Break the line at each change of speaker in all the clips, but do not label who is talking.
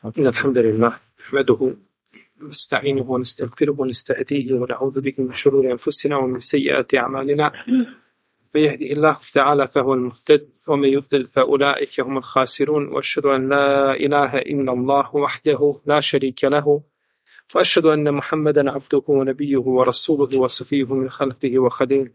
إن الحمد لله نحمده ونستعينه ونستغفره ونستهديه ونعوذ به من شرور أنفسنا ومن سيئات أعمالنا. من يهده الله تعالى فهو المهتد ومن يضلل فأولئك هم الخاسرون. وأشهد أن لا إله إلا الله وحده لا شريك له وأشهد أن محمدا عبده ونبيه ورسوله وصفيه من خلقه وخليله.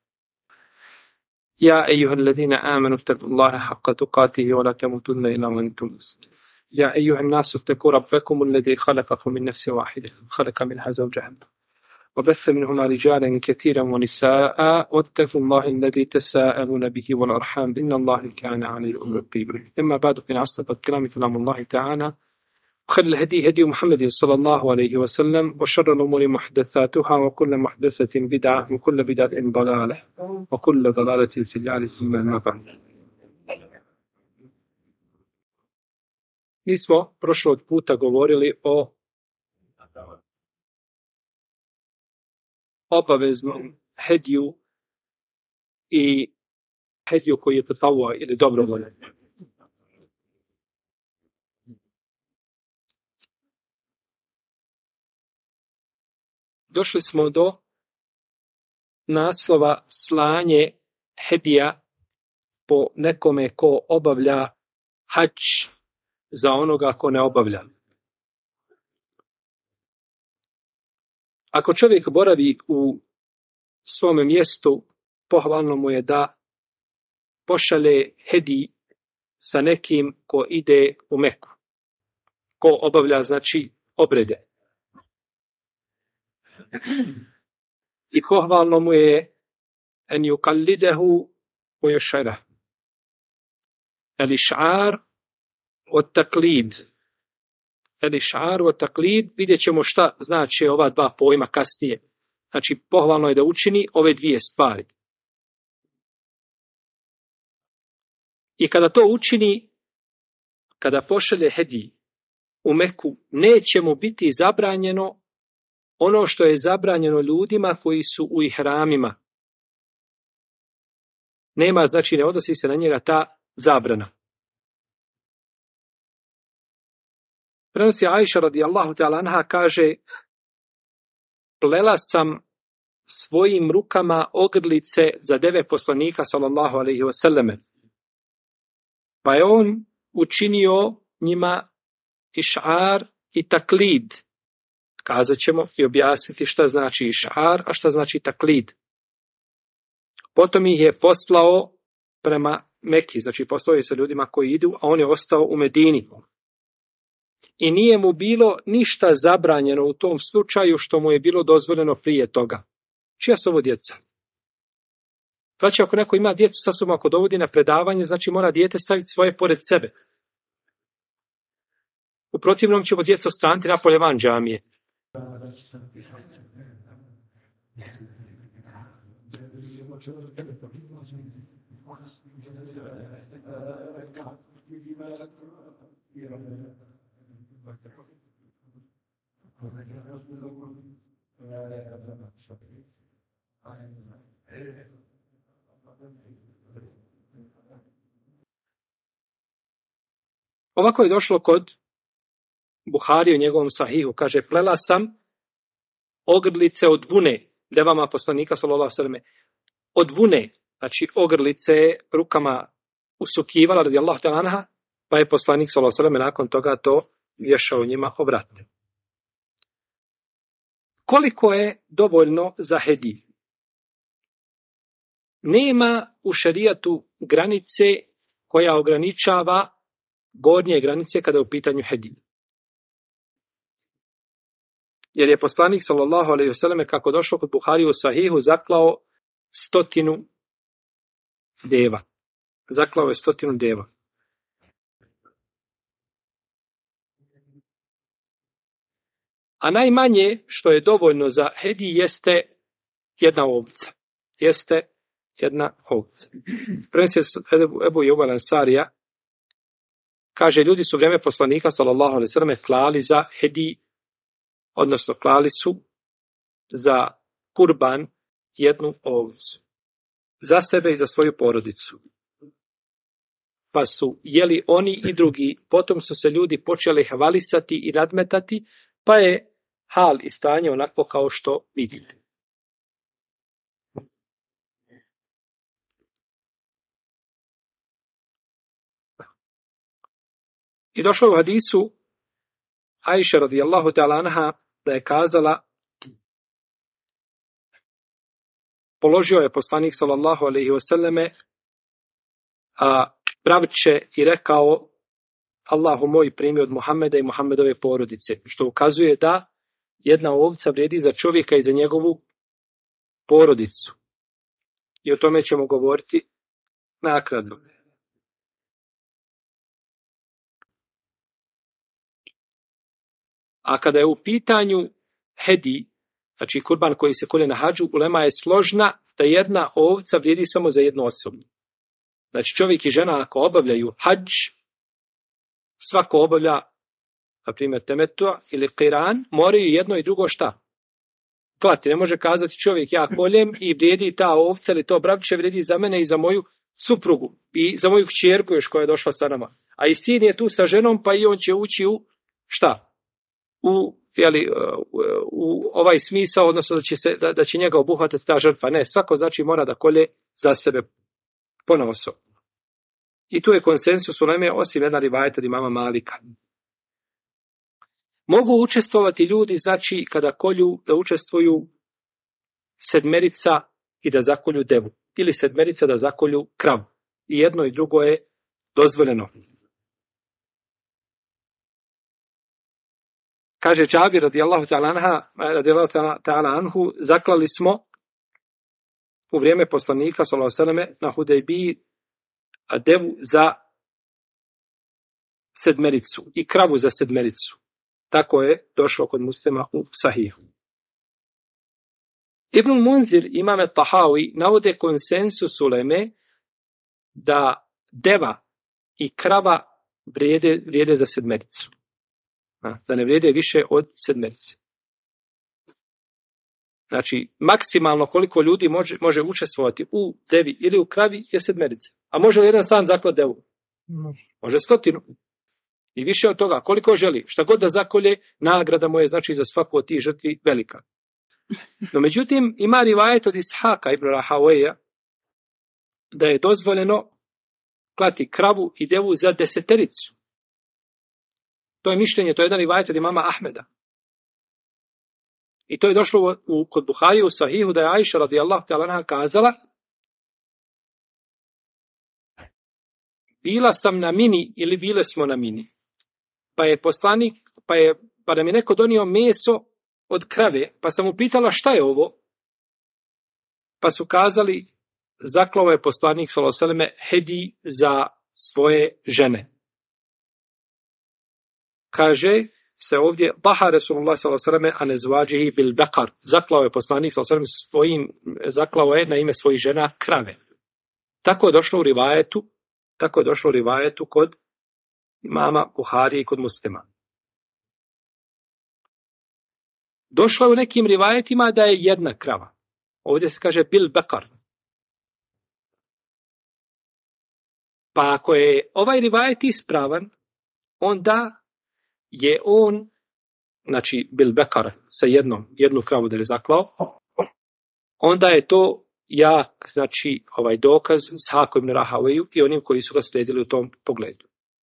يا أيها الذين آمنوا اتقوا الله حق تقاته ولا تموتن إلا وأنتم مسلمون. يا أيها الناس اتقوا ربكم الذي خلقكم من نفس واحدة خلق منها زوجها وبث منهما رجالا كثيرا ونساء واتقوا الله الذي تساءلون به والأرحام إن الله كان عليكم رقيبا. أما بعد فإن أصدق الكلام كلام الله تعالى وخير الهدي هدي محمد صلى الله عليه وسلم وشر الأمور محدثاتها وكل محدثة بدعة وكل بدعة ضلالة وكل ضلالة في النار ثم أما بعد. Mi smo prošlog puta govorili o obaveznom hediju i hediju koji je tatavua ili dobrovoljan. Došli smo do naslova slanje hedija po nekome ko obavlja hadž za onoga ko ne obavlja. Ako čovjek boravi u svome mjestu, pohvalno mu je da pošalje hedij sa nekim ko ide u Meku, ko obavlja, znači, obrede. I pohvalno mu je en yukallidehu u yashara. El-iš'ar od taklid. El-iš'ar od taklid, vidjet ćemo šta znači ova dva pojma kasnije. Znači, pohvalno je da učini ove dvije stvari. I kada to učini, kada pošalje hedij u Meku, neće mu biti zabranjeno ono što je zabranjeno ljudima koji su u ihramima. Nema, znači ne odnosi se na njega ta zabrana. Prenosi Ajša radijallahu ta'ala anha, kaže, plela sam svojim rukama ogrlice za 9 poslanika sallallahu alejhi ve selleme. Pa je on učinio njima iš'ar i taklid. Kazat ćemo i objasniti šta znači iš'ar, a šta znači taklid. Potom ih je poslao prema Meki, znači poslao je sa ljudima koji idu, a on je ostao u Medini. I nije mu bilo ništa zabranjeno u tom slučaju što mu je bilo dozvoljeno prije toga. Čija su ovo djeca? Znači, ako neko ima djecu sa sobom, ako dovodi na predavanje, znači mora dijete staviti svoje pored sebe. U protivnom ćemo djecu straniti napolje van džamije. Ovako je došlo kod Buhari u njegovom sahihu, kaže, plela sam ogrlice od vune, devama poslanika sallallahu alejhi ve selleme, od vune, znači ogrlice rukama usukivala radijallahu ta'ala anha, pa je poslanik sallallahu alejhi ve selleme nakon toga to vješao njima obrate. Koliko je dovoljno za hedij? Nema u šerijatu granice koja ograničava gornje granice kada je u pitanju hedij. Jer je poslanik sallallahu alejhi ve selleme, kako došlo kod Buhari u sahihu, zaklao 100 deva. Zaklao je 100 deva. A najmanje što je dovoljno za hedij jeste jedna ovca. Jeste jedna ovca. Prenosi Ebu Ayyub al-Ansarija, kaže, ljudi su u vrijeme poslanika sallallahu alejhi ve selleme klali za hedij, odnosno klali su za kurban jednu ovcu. Za sebe i za svoju porodicu. pa su jeli oni i drugi. Potom su se ljudi počeli hvalisati i nadmetati, pa je hal i stanje onako kao što vidite. I došlo u hadisu Ajše radijallahu ta'ala anha da je kazala, položio je poslanik sallallahu alejhi ve selleme praviće i rekao, Allahu moj, primi od Muhameda i Muhammedove porodice, što ukazuje da jedna ovca vrijedi za čovjeka i za njegovu porodicu. I o tome ćemo govoriti nakratko. A kada je u pitanju hedi, znači kurban koji se kolje na hadžu, ulema je složna da jedna ovca vrijedi samo za jednu osobu. Znači čovjek i žena ako obavljaju hadž, svako obavlja, na primjer temetu ili qiran, moraju jedno i drugo šta? Klati. Ne može kazati čovjek ja koljem i vrijedi ta ovca ili to bravče vrijedi za mene i za moju suprugu i za moju kćerku još koja je došla sa nama. A i sin je tu sa ženom pa i on će ući u šta? U ovaj smisao, odnosno da će njega obuhvatiti ta žrtva. Ne, svako znači mora da kolje za sebe ponaosob. I tu je konsensus uleme osim jedna rivajeta od imama Malika. Mogu učestvovati ljudi, znači kada kolju, da učestvuju sedmerica i da zakolju devu. Ili sedmerica da zakolju kravu. I jedno i drugo je dozvoljeno. Kaže Džabir radijallahu ta'ala anhu, zaklali smo u vrijeme poslanika sallallahu alejhi ve selleme na Hudejbiji devu za sedmericu i kravu za sedmericu. Tako je došlo kod Muslima u Sahihu. Ibn Munzir, imam Tahawi, navode konsensus uleme da deva i krava vrijede za sedmericu. Da ne vrijede više od sedmerice. Znači, maksimalno koliko ljudi može učestvovati u devi ili u kravi je sedmerica. A može li jedan sam zaklati devu? Može 100. I više od toga, koliko želi, šta god da zakolje, nagrada mu je znači za svaku od tih žrtvi velika. No međutim, ima rivajet od Ishaka ibn Rahaweja da je dozvoljeno klati kravu i devu za 10. To je mišljenje, to je jedan rivajet od imama Ahmeda. I to je došlo kod Buharije u Sahihu da je Ajša radijallahu ta'ala anha kazala, bila sam na mini ili bile smo na mini. Pa je poslanik, pa da mi neko donio meso od krave, pa sam upitala šta je ovo? Pa su kazali, zaklao je poslanik sallallahu alejhi ve selleme hedi za svoje žene. Kaže se ovdje, baha Resulullah sallallahu alejhi ve selleme anezvađihi bil bekar. Zaklao je poslanik sallallahu alejhi ve selleme zaklao je na ime svojih žena krave. Tako je došlo u rivajetu kod imama Buharije i kod Muslima. Došlo je u nekim rivajetima da je jedna krava. Ovdje se kaže bil bekar. Pa ako je ovaj rivajet ispravan, onda je on, znači bil bekar sa jednu kravu da je zaklao, onda je to jak, znači ovaj dokaz Ishaqu ibn Rahaweju i onim koji su ga slijedili u tom pogledu.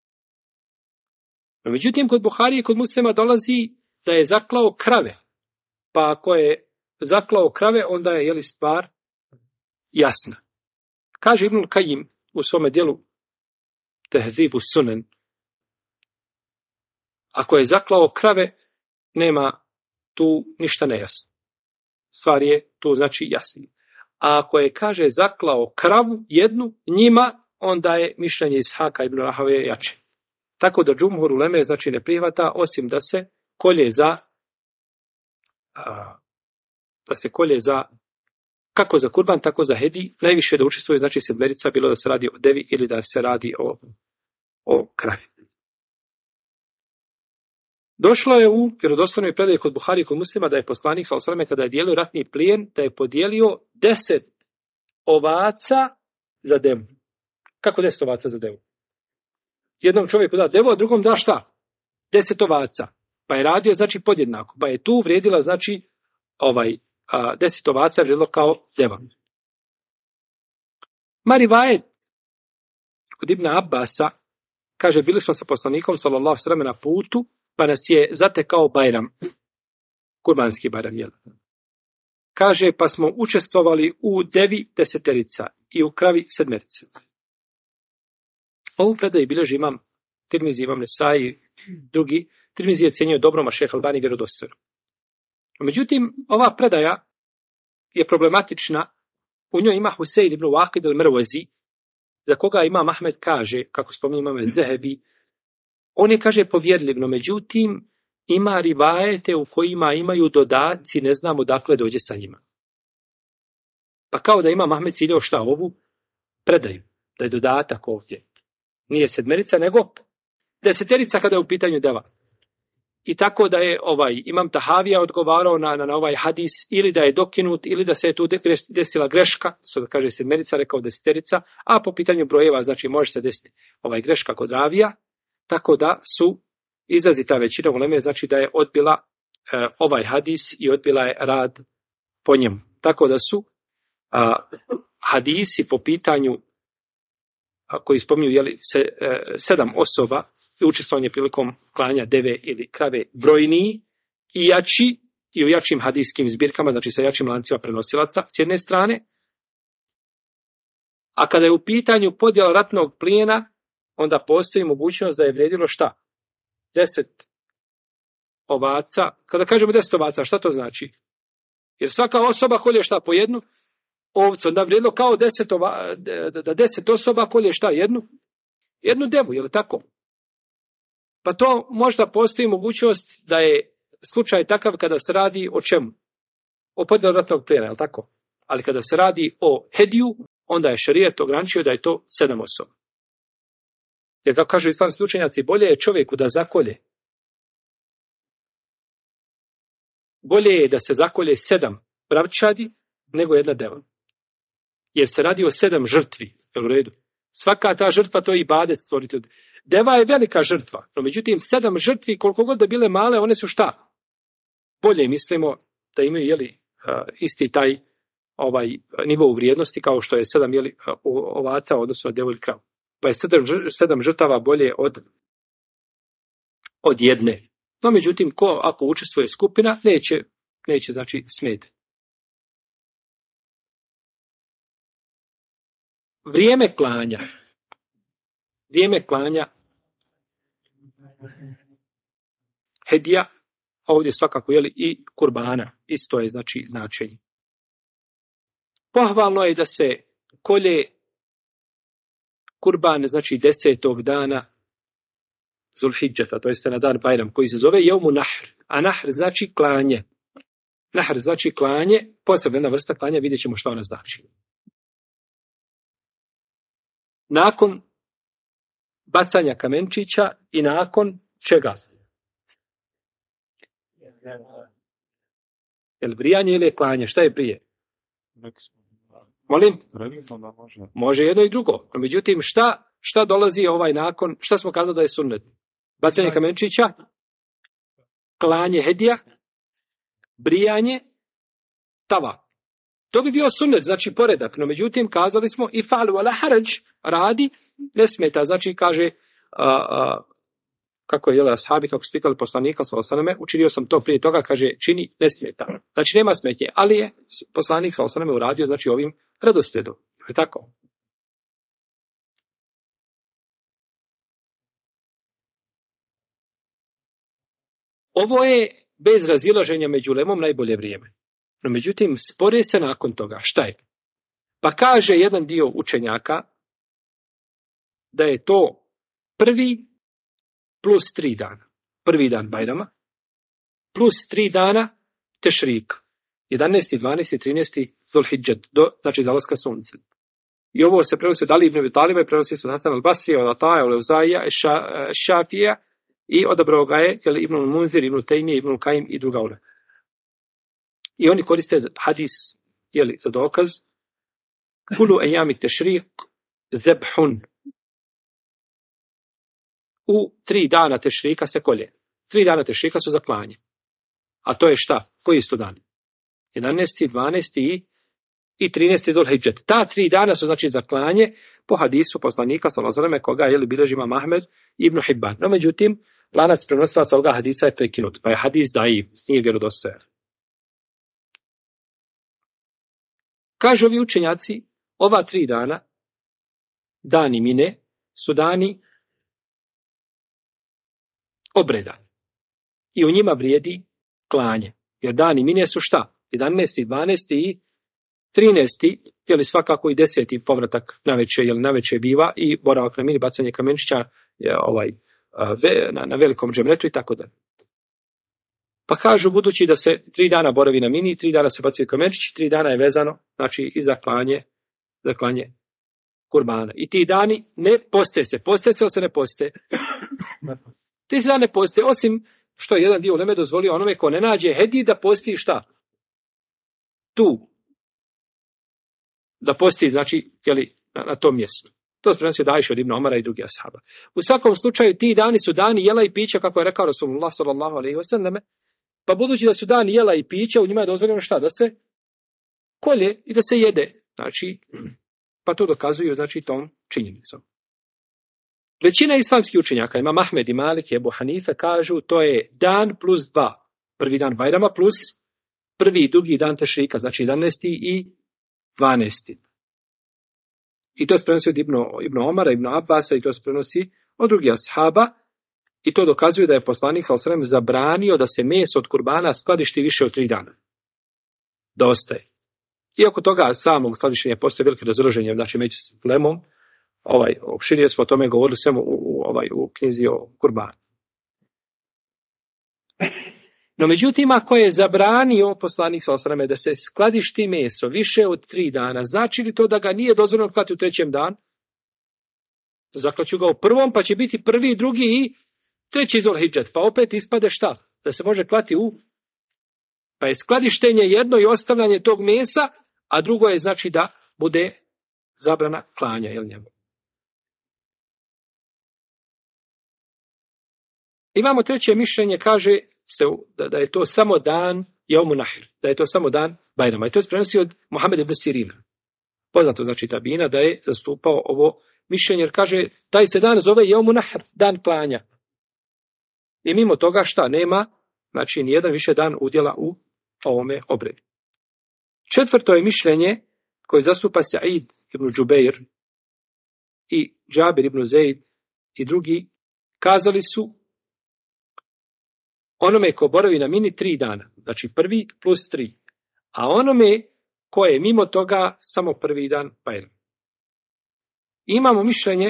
No, međutim, kod Buharije i kod Muslima dolazi da je zaklao krave. Pa ako je zaklao krave, onda je stvar jasna. Kaže Ibn Kajim u svome dijelu Tehzibu Sunan, ako je zaklao krave, nema tu ništa nejasno. Stvar je tu znači jasna. A ako je, kaže, zaklao kravu jednu njima, onda je mišljenje Ishaqa ibn Rahaveja jače. Tako da džumhur uleme znači ne prihvata, osim da se kolje za kako za kurban, tako za hedi, najviše da učestvuje znači sedmerica, bilo da se radi o devi ili da se radi o kravi. Došlo je u vjerodostojnoj predaji kod Buhari i kod Muslima da je poslanik sallallahu alejhi ve selleme kada je dijelio ratni plijen, da je podijelio 10 ovaca za devu. Kako 10 ovaca za devu? jednom čovjeku da devu, a drugom da šta? 10 ovaca. Pa je radio, znači, podjednako. Pa je tu vrijedila, znači, 10 ovaca vrijedilo kao deva. Marivajet kod Ibn Abbasa kaže, bili smo sa poslanikom sallallahu alejhi ve sellem na putu, pa nas je zatekao Bajram, kurbanski Bajram, jel? Kaže, pa smo učestvovali u devi 10 i u kravi 7. Ovu predaju bilježi imam Tirmizi, imam Nesai, drugi. Tirmizi je cijenio dobrom, a šejh Albani vjerodostojno. Međutim, ova predaja je problematična. U njoj ima Husein ibn Waqid al-Marwazi, za koga Imam Ahmed kaže, kako spominje Imam al-Zahabi, on je, kaže, povjerljiv, no međutim, ima rivajete u kojima imaju dodaci, ne znamo dakle dođe sa njima. Pa kao da Imam Ahmed ciljao šta ovu predaju, da je dodatak ovdje. Nije 7, nego 10 kada je u pitanju deva. I tako da je Imam Tahavija odgovarao na ovaj hadis, ili da je dokinut, ili da se je tu desila greška, što da kaže 7, rekao 10, a po pitanju brojeva, znači može se desiti greška kod ravija, tako da su izrazita većina uleme, znači da je odbila ovaj hadis i odbila je rad po njemu. Tako da su hadisi po pitanju koji spominju 7 osoba učestvovanje prilikom klanja deve ili krave brojniji i jači i u jačim hadijskim zbirkama, znači sa jačim lancima prenosilaca s jedne strane. A kada je u pitanju podjela ratnog plijena, onda postoji mogućnost da je vrijedilo šta? 10 ovaca. Kada kažemo 10 ovaca, šta to znači? Jer svaka osoba kolje šta po jednu ovcu, onda vrijedilo kao 10 osoba kolje šta jednu devu, je li tako? Pa to možda postoji mogućnost da je slučaj takav kada se radi o čemu? O podjeli ratnog plijena, je li tako? Ali kada se radi o hediju, onda je šerijat ograničio da je to 7 osoba. Jer kako kažu islamski učenjaci, bolje je čovjeku da zakolje. Bolje je da se zakolje 7 bravčadi nego jedna deva. Jer se radi o 7 žrtvi. U redu. Svaka ta žrtva to je ibadet stvoriti. Deva je velika žrtva. No međutim 7 žrtvi koliko god da bile male, one su šta? Bolje mislimo da imaju isti taj nivo vrijednosti kao što je 7 ovaca odnosno devu ili kravu. Pa je 7 žrtava bolje od jedne. No međutim, ako učestvuje skupina, neće znači smeti. Vrijeme klanja hedija, ovdje svakako i kurbana, isto je znači značenje. Pohvalno je da se kolje kurban, znači 10. dana Zulhidžeta, to jeste na dan Bajram, koji se zove Jeumu Nahr, a Nahr znači klanje. Nahr znači klanje, posebna vrsta klanja, vidjet ćemo što ona znači. Nakon bacanja kamenčića i nakon čega? Jel brijanje ili klanje? Šta je prije? Molim? Može jedno i drugo. No, međutim, šta dolazi nakon? Šta smo kazali da je sunnet? Bacanje kamenčića, klanje hedija, brijanje, tava. To bi bio sunnet, znači poredak. No međutim, kazali smo i fa'al wala haraj, radi, ne smeta. Znači kaže, kako je ashabi, kako su pitali poslanika sallallahu alejhi ve selleme, učinio sam to prije toga, kaže čini, ne smeta. Znači nema smetnje, ali je poslanik sallallahu alejhi ve selleme uradio znači ovim redoslijedom. Je tako? Ovo je bez razilaženja među ulemom najbolje vrijeme. No međutim, spore se nakon toga. Šta je? Pa kaže jedan dio učenjaka da je to 1. plus 3 dana. 1. dan Bajrama plus 3 dana Tešrik. 11. 12. 13. Zulhidžet, znači zalaska sunca. I ovo se prenosi od Ali ibn Abi Taliba i prenosi se od Hasan al-Basrija, od Ataja, od Leuzaija, Šafija i odabrao ga je Ibn Munzir, Ibn Tejmije, Ibn Kajim i druga ulema. I oni koriste hadis za dokaz Kulu ejami tešriq zebhun. u 3 dana tešrika se kolje. 3 dana tešrika su za klanje. A to je šta? Koji su dani? 11., 12. i 13. Zulhidžet. Ta 3 dana su znači za klanje po hadisu poslanika sallallahu alejhi ve selleme koga je bilježi imam Ahmed ibn Hibban. No međutim, lanac prenosilaca ovoga hadisa je prekinut, pa je hadis daif, nije vjerodostojan. Kažu ovi učenjaci, ova 3 dana, dani Mine, su dani obreda. I u njima vrijedi klanje. Jer dani Mine su šta? 11., 12. i 13. Jeli svakako i 10. povratak na veče biva i boravak na Mini, bacanje kamenčića na velikom džemretu i tako dalje. Pa kažu, budući da se 3 dana boravi na Mini, 3 dana se bacaju kamenčići, 3 dana je vezano, znači i za klanje kurbana. I ti dani ne poste se. Poste se ili se ne poste? Ti se dani ne poste, osim što je jedan dio uleme dozvolio onome ko ne nađe hedi da posti šta? Tu. Da posti, znači, na tom mjestu. To se prenosio Ajša od Ibn Omara i drugi ashaba. U svakom slučaju, ti dani su dani jela i pića, kako je rekao Rasulullah sallallahu alejhi ve selleme, pa budući da su dani jela i pića, u njima je dozvoljeno šta? Da se kolje i da se jede. Znači, pa to dokazuju, znači, tom činjenicom. Većina islamskih učenjaka, Imam Ahmed i Malik i Ebu Hanife, kažu to je dan plus 2. Prvi dan Bajrama plus prvi i drugi dan tešrika, znači 11. i 12. I to se prenosi od Ibn Omara, Ibn Abbasa i to se prenosi od drugih ashaba. I to dokazuje da je poslanik sallallahu alejhi ve sellem zabranio da se meso od kurbana skladišti više od 3 dana. Da ostaje. Iako toga samog skladištenja postoje velike razilaženje, znači među lemom, opširije smo o tome govorili samo u knjizi o kurbanu. No međutim, ako je zabranio poslanik sallallahu alejhi ve sellem da se skladišti meso više od 3 dana, znači li to da ga nije dozvoljeno klati u 3. danu? Zaklaću ga u 1., pa će biti 1., 2. i 3. Zulhidžet, pa opet ispade šta? Da se može klati pa je skladištenje jedno i ostavljanje tog mesa, a drugo je znači da bude zabrana klanja, jel njemu? Imamo 3. mišljenje, kaže se da je to samo dan Jaumu Nahr, da je to samo dan Bajrama. I to se prenosi od Muhameda ibn Sirina. Poznato znači tabina da je zastupao ovo mišljenje, jer kaže taj se dan zove Jaumu Nahr, dan klanja. I mimo toga šta nema, znači nijedan više dan udjela u ovome obredu. 4. je mišljenje koje zastupa Sa'id ibn Džubeir i Džabir ibn Zeid i drugi, kazali su onome ko boravi na Mini 3 dana, znači 1. plus 3, a onome ko je mimo toga samo 1. dan Bajram. Imamo mišljenje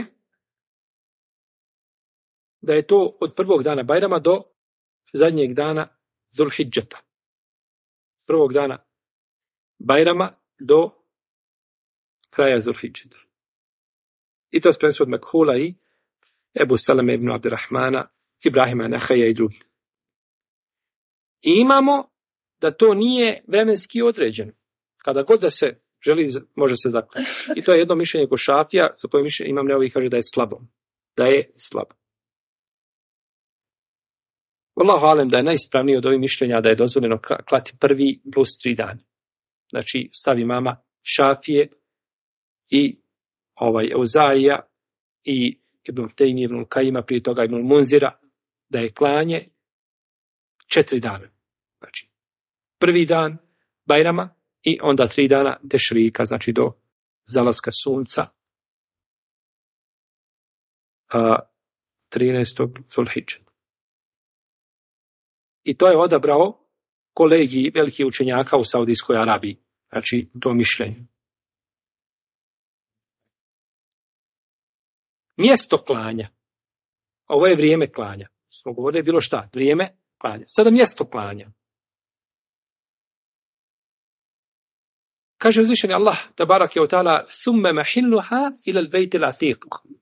da je to od 1. dana Bajrama do zadnjeg dana Zulhidžeta. 1. dana Bajrama do kraja Zulhidžeta. I to se prenosi od Mekhula i Ebu Salame ibn Abdirrahmana, Ibrahima Nehaja i drugi. I imamo da to nije vremenski određeno. Kada god da se želi, može se zaklati. I to je jedno mišljenje kod Šafija, za koje mišljenje Imam Nevevi kaže da je slabo. Da je slabo. Wallahu alem da je najispravnije od ovih mišljenja da je dozvoljeno klati 1. plus 3 dana. Znači stavi mama Šafije i Euzaija i Ibn Tejmi, Ibn Kajima, prije toga Ibn Munzira, da je klanje 4 dana. Znači 1. dan Bajrama i onda 3 dana tešrika, znači do zalaska sunca 13. Zulhidžeta. I to je odabrao kolegij velikih učenjaka u Saudijskoj Arabiji. Znači, to mišljenje. Mjesto klanja. Ovo je vrijeme klanja. Smo govorili bilo šta? Vrijeme klanja. Sada mjesto klanja. Kaže uzvišeni Allah, tabarak je od ta'ala, thumme mahilluha ila al-bejt al-atiq.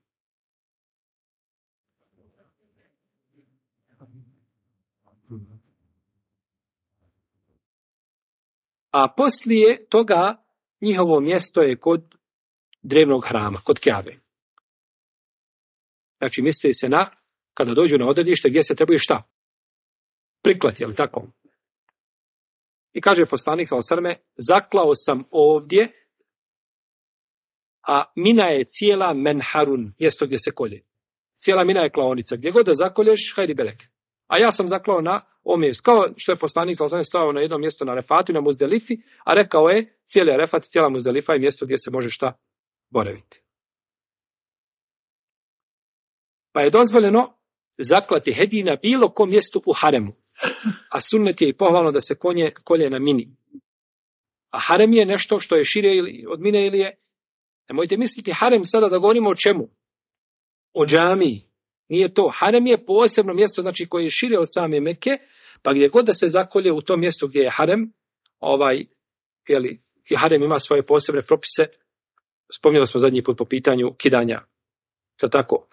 A poslije toga njihovo mjesto je kod drevnog hrama, kod Kjabe. Znači misli se na kada dođu na odredište gdje se trebaju šta? Priklati, je li tako? I kaže poslanik sallallahu zaklao sam ovdje, a mina je cijela menharun, mjesto gdje se kolje. Cijela mina je klaonica. Gdje god da zakolješ, hajdi beleke. A ja sam zaklao na ovom mjestu. Kao što je poslanik sallallahu stao na jedno mjesto na Arefatu, na Muzdelifi, a rekao je, cijeli Arefat, cijela Muzdelifa je mjesto gdje se može šta boraviti. Pa je dozvoljeno zaklati hediji na bilo kom mjestu u haremu. A sunnet je i pohvalno da se kolje na mini. A harem je nešto što je šire od mine ili je. Nemojte misliti harem sada da govorimo o čemu? O džamiji. Nije to. Harem je posebno mjesto, znači koje je šire od same Mekke, pa gdje god da se zakolje u tom mjestu gdje je harem, i harem ima svoje posebne propise. Spominjali smo zadnji put po pitanju kidanja. To tako.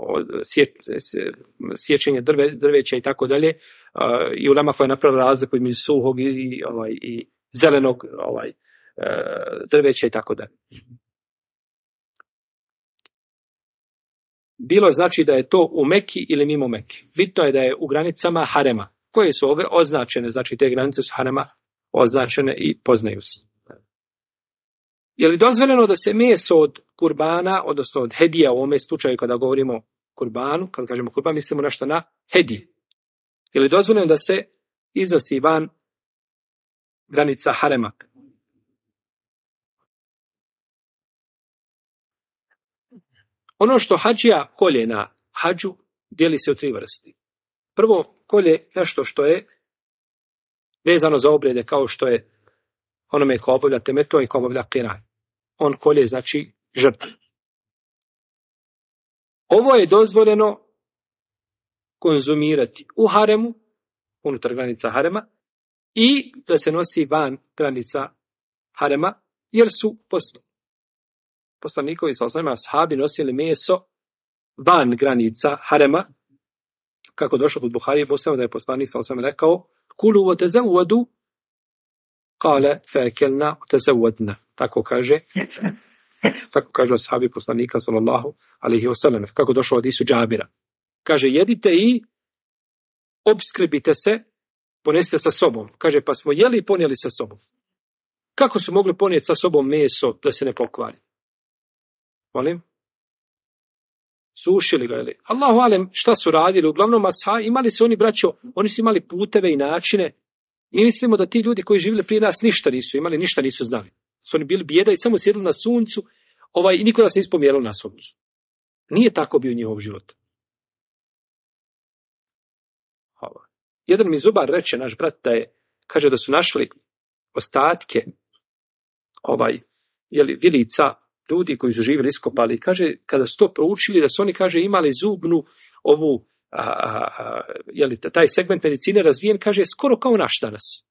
Sječenje drveća i tako dalje, i ulema koja je napravila razliku između suhog i zelenog drveća i tako dalje. Bilo znači da je to u Meki ili mimo Meki. Bitno je da je u granicama harema, koje su označene, znači te granice su harema označene i poznaju se. Je li dozvoljeno da se meso od kurbana, odnosno od hedija u ovome slučaju kada govorimo o kurbanu, kada kažemo kurban, mislimo nešto na hedije. Je li dozvoljeno da se iznosi van granica harema? Ono što hadžija kolje na hadžu dijeli se u 3 vrste. Prvo, kolje nešto što je vezano za obrede, kao što je onome ko obavlja temetu i ko obavlja kiran. On kolje znači žrtvu. Ovo je dozvoljeno konzumirati u haremu, unutar granica harema, i da se nosi van granica harema, jer su poslanikovi sallallahu ashabi nosili meso van granica harema, kako došlo kod Buharije, posljedno da je poslanik sallallahu rekao: "Kulu wa tazawwadu", qala fa'akalna wa tazawwadna. Tako kaže ashabi poslanika sallallahu alejhi ve sellem, kako došlo od hadisu Džabira. Kaže: "Jedite i opskrbite se, ponesite sa sobom." Kaže: "Pa smo jeli i ponijeli sa sobom." Kako su mogli ponijeti sa sobom meso da se ne pokvari? Molim? Sušili ga, ili? Allahu alem, šta su radili? Uglavnom, imali su oni, braćo, oni su imali puteve i načine. Mi mislimo da ti ljudi koji živjeli prije nas ništa nisu imali, ništa nisu znali. Su oni bili bijeda i samo sjedili na suncu, i niko da se ispomjerao na suncu. Nije tako bio njihov život. Jedan mi zubar reče, naš brat, kaže da su našli ostatke vilica, ljudi koji su živjeli iskopali. Kaže, kada su to proučili, da su oni, kaže, imali zubnu taj segment medicine razvijen, kaže, skoro kao naš danas.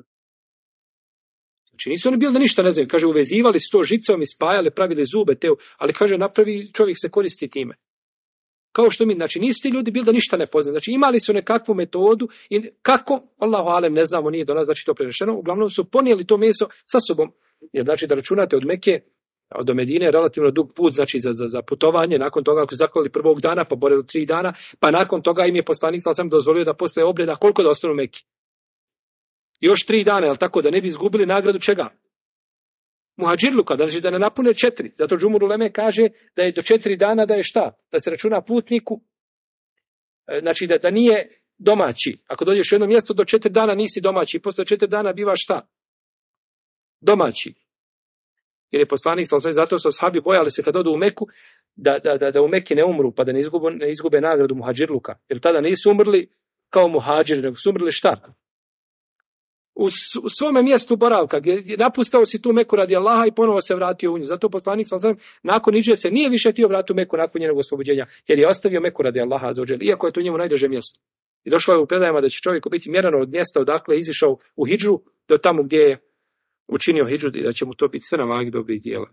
Znači, nisu oni bili da ništa ne znaju. Kaže, uvezivali su to žicom i spajali, pravili zube, ali kaže, napravi, čovjek se koristi time. Kao što mi, znači, nisu ti ljudi bili da ništa ne poznaju. Znači, imali su nekakvu metodu i kako, Allahu alem, ne znamo, nije do nas, znači to prenešeno, uglavnom su ponijeli to meso sa sobom. Jer znači, da računate od Mekke do Medine je relativno dug put, znači za putovanje. Nakon toga, ako su zaklali prvog dana, pa borili 3 dana, pa nakon toga im je poslanik sam dozvolio da posle obreda koliko da ostanu u Meki. Još 3 dana, jel tako, da ne bi izgubili nagradu čega? Muhadžirluka, znači da ne napune 4. Zato Džumhur uleme kaže da je do 4 dana da je šta? Da se računa putniku, znači da nije domaći. Ako dođeš u jedno mjesto, do 4 dana nisi domaći. Posle 4 dana bivaš šta? Domaći. Jer je poslanik, zato su ashabi bojali se kad odu u Meku, da u Meki ne umru, pa da ne izgube nagradu muhadžirluka. Jer tada nisu umrli kao muhadžiri, nego su umrli šta? U svome mjestu boravka, gdje napustao si tu Meku radi Allaha i ponovo se vratio u nju. Zato poslanik nakon Hidže se nije više htio vratiti u Meku nakon njenog oslobođenja, jer je ostavio Meku radi Allaha azza iako je to njemu najdraže mjesto. I došlo je u predajama da će čovjeku biti mjereno od mjesta odakle je izišao u Hidžu do tamo gdje je učinio Hidžu i da će mu to biti sve na vagi dobrih djela.